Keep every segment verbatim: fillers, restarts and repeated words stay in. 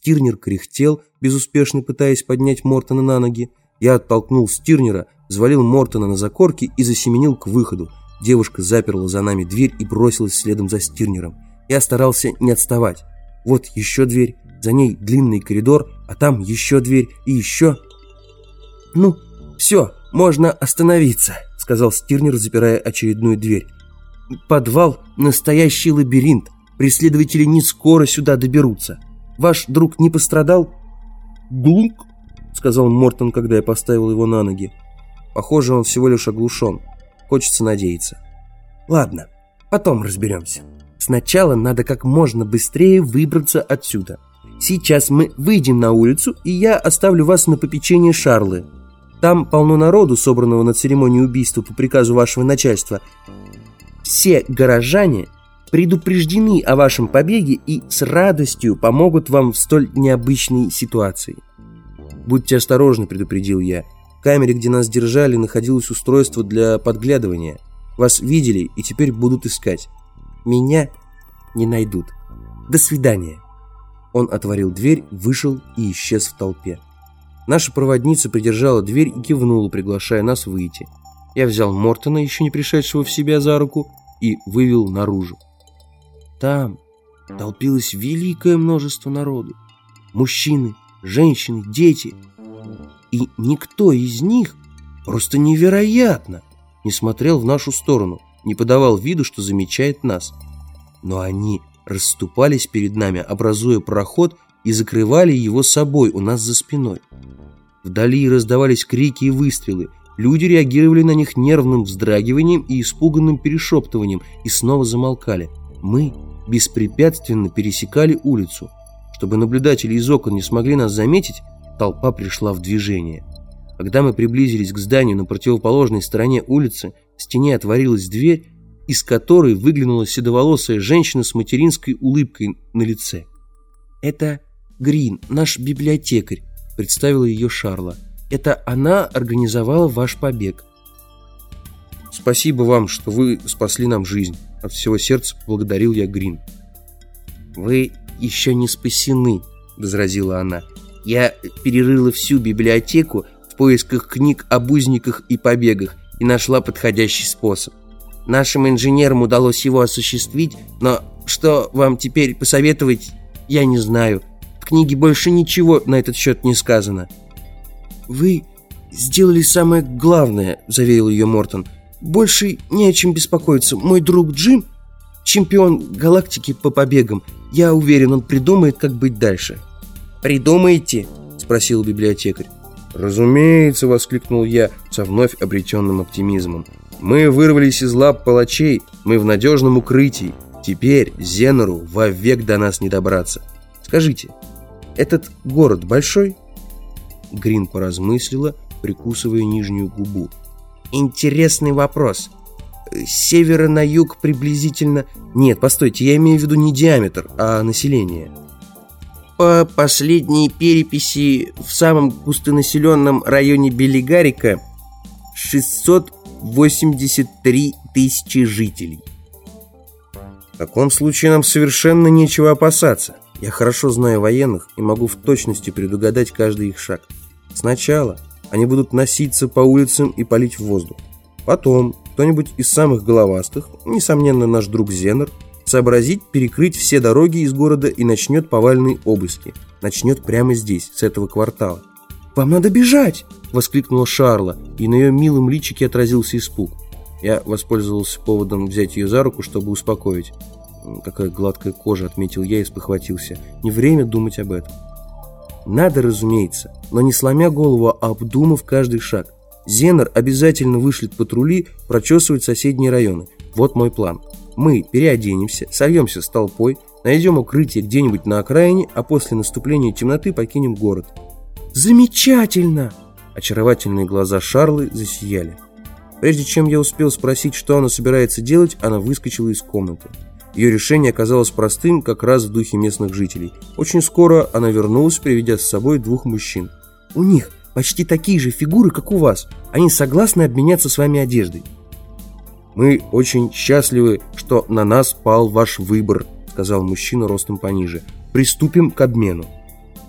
Стирнер кряхтел, безуспешно пытаясь поднять Мортона на ноги. Я оттолкнул Стирнера, взвалил Мортона на закорки и засеменил к выходу. Девушка заперла за нами дверь и бросилась следом за Стирнером. Я старался не отставать. Вот еще дверь, за ней длинный коридор, а там еще дверь и еще... «Ну, все, можно остановиться», — сказал Стирнер, запирая очередную дверь. «Подвал — настоящий лабиринт. Преследователи не скоро сюда доберутся. Ваш друг не пострадал?» «Глунк», — сказал Мортон, когда я поставил его на ноги. Похоже, он всего лишь оглушен. Хочется надеяться. «Ладно, потом разберемся. Сначала надо как можно быстрее выбраться отсюда. Сейчас мы выйдем на улицу, и я оставлю вас на попечение Шарлы. Там полно народу, собранного на церемонию убийства по приказу вашего начальства. Все горожане предупреждены о вашем побеге и с радостью помогут вам в столь необычной ситуации». «Будьте осторожны», — предупредил я. «В камере, где нас держали, находилось устройство для подглядывания. Вас видели и теперь будут искать. Меня не найдут. До свидания». Он отворил дверь, вышел и исчез в толпе. Наша проводница придержала дверь и кивнула, приглашая нас выйти. Я взял Мортона, еще не пришедшего в себя, за руку и вывел наружу. Там толпилось великое множество народу. Мужчины, женщины, дети. И никто из них, просто невероятно, не смотрел в нашу сторону, не подавал виду, что замечает нас. Но они расступались перед нами, образуя проход, и закрывали его собой у нас за спиной. Вдали раздавались крики и выстрелы. Люди реагировали на них нервным вздрагиванием и испуганным перешептыванием и снова замолкали. Мы беспрепятственно пересекали улицу. Чтобы наблюдатели из окон не смогли нас заметить, толпа пришла в движение. Когда мы приблизились к зданию на противоположной стороне улицы, в стене отворилась дверь, из которой выглянула седоволосая женщина с материнской улыбкой на лице. «Это Грин, наш библиотекарь», — представила ее Шарла. «Это она организовала ваш побег». «Спасибо вам, что вы спасли нам жизнь», — от всего сердца поблагодарил я Грин. «Вы еще не спасены», — возразила она. «Я перерыла всю библиотеку в поисках книг об узниках и побегах и нашла подходящий способ. Нашим инженерам удалось его осуществить, но что вам теперь посоветовать, я не знаю. В книге больше ничего на этот счет не сказано». «Вы сделали самое главное», — заверил ее Мортон. «Больше не о чем беспокоиться. Мой друг Джим — чемпион галактики по побегам. Я уверен, он придумает, как быть дальше». «Придумаете?» — спросил библиотекарь. «Разумеется», — воскликнул я со вновь обретенным оптимизмом. «Мы вырвались из лап палачей, мы в надежном укрытии. Теперь Зенору вовек до нас не добраться. Скажите, этот город большой?» Грин поразмыслила, прикусывая нижнюю губу. «Интересный вопрос. С севера на юг приблизительно...» «Нет, постойте, я имею в виду не диаметр, а население». «По последней переписи в самом густонаселенном районе Белигарика шестьсот восемьдесят три тысячи жителей». «В таком случае нам совершенно нечего опасаться. Я хорошо знаю военных и могу в точности предугадать каждый их шаг. Сначала они будут носиться по улицам и палить в воздух. Потом кто-нибудь из самых головастых, несомненно наш друг Зенор, сообразит перекрыть все дороги из города и начнет повальные обыски. Начнет прямо здесь, с этого квартала». «Вам надо бежать!» — воскликнула Шарла, и на ее милом личике отразился испуг. Я воспользовался поводом взять ее за руку, чтобы успокоить. «Какая гладкая кожа», — отметил я и спохватился. «Не время думать об этом». «Надо, разумеется, но не сломя голову, а обдумав каждый шаг. Зенор обязательно вышлет патрули прочесывать соседние районы. Вот мой план. Мы переоденемся, сольемся с толпой, найдем укрытие где-нибудь на окраине, а после наступления темноты покинем город». «Замечательно!» Очаровательные глаза Шарлы засияли. Прежде чем я успел спросить, что она собирается делать, она выскочила из комнаты. Ее решение оказалось простым, как раз в духе местных жителей. Очень скоро она вернулась, приведя с собой двух мужчин. «У них почти такие же фигуры, как у вас. Они согласны обменяться с вами одеждой». «Мы очень счастливы, что на нас пал ваш выбор», — сказал мужчина ростом пониже. «Приступим к обмену».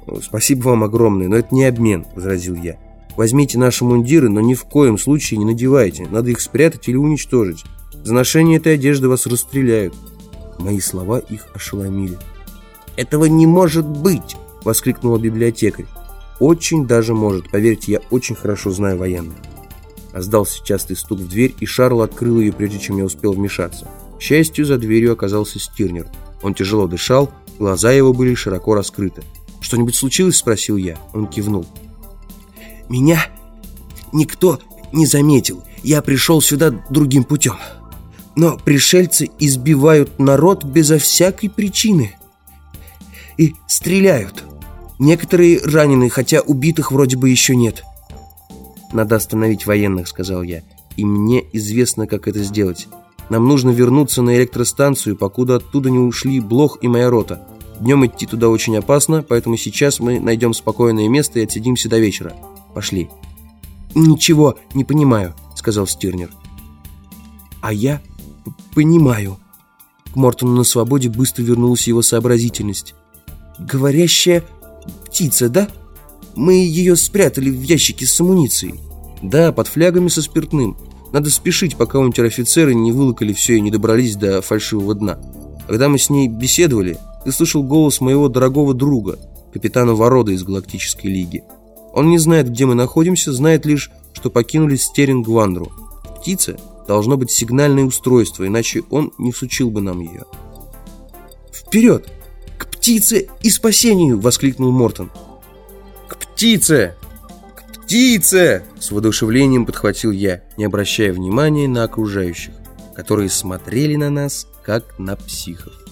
«Спасибо вам огромное, но это не обмен», — возразил я. «Возьмите наши мундиры, но ни в коем случае не надевайте. Надо их спрятать или уничтожить. За ношение этой одежды вас расстреляют». Мои слова их ошеломили. «Этого не может быть!» — воскликнула библиотекарь. «Очень даже может, поверьте, я очень хорошо знаю военных». Раздался частый стук в дверь, и Шарл открыл ее, прежде чем я успел вмешаться. К счастью, за дверью оказался Стирнер. Он тяжело дышал, глаза его были широко раскрыты. «Что-нибудь случилось?» — спросил я. Он кивнул. «Меня никто не заметил. Я пришел сюда другим путем. Но пришельцы избивают народ безо всякой причины и стреляют. Некоторые ранены, хотя убитых вроде бы еще нет». «Надо остановить военных», — сказал я. «И мне известно, как это сделать. Нам нужно вернуться на электростанцию, покуда оттуда не ушли Блох и моя рота. Днем идти туда очень опасно, поэтому сейчас мы найдем спокойное место и отсидимся до вечера. Пошли». «Ничего не понимаю», — сказал Стирнер. «А я понимаю». К Мортону на свободе быстро вернулась его сообразительность. «Говорящая птица, да? Мы ее спрятали в ящике с амуницией». «Да, под флягами со спиртным. Надо спешить, пока унтер-офицеры не вылокали все и не добрались до фальшивого дна. Когда мы с ней беседовали, ты слышал голос моего дорогого друга, капитана Ворода из Галактической Лиги. Он не знает, где мы находимся, знает лишь, что покинули Стеринг-Гвандру. Птица должно быть сигнальное устройство, иначе он не всучил бы нам ее». «Вперед! К птице и спасению!» — воскликнул Мортон. «К птице! К птице!» — с воодушевлением подхватил я, не обращая внимания на окружающих, которые смотрели на нас, как на психов.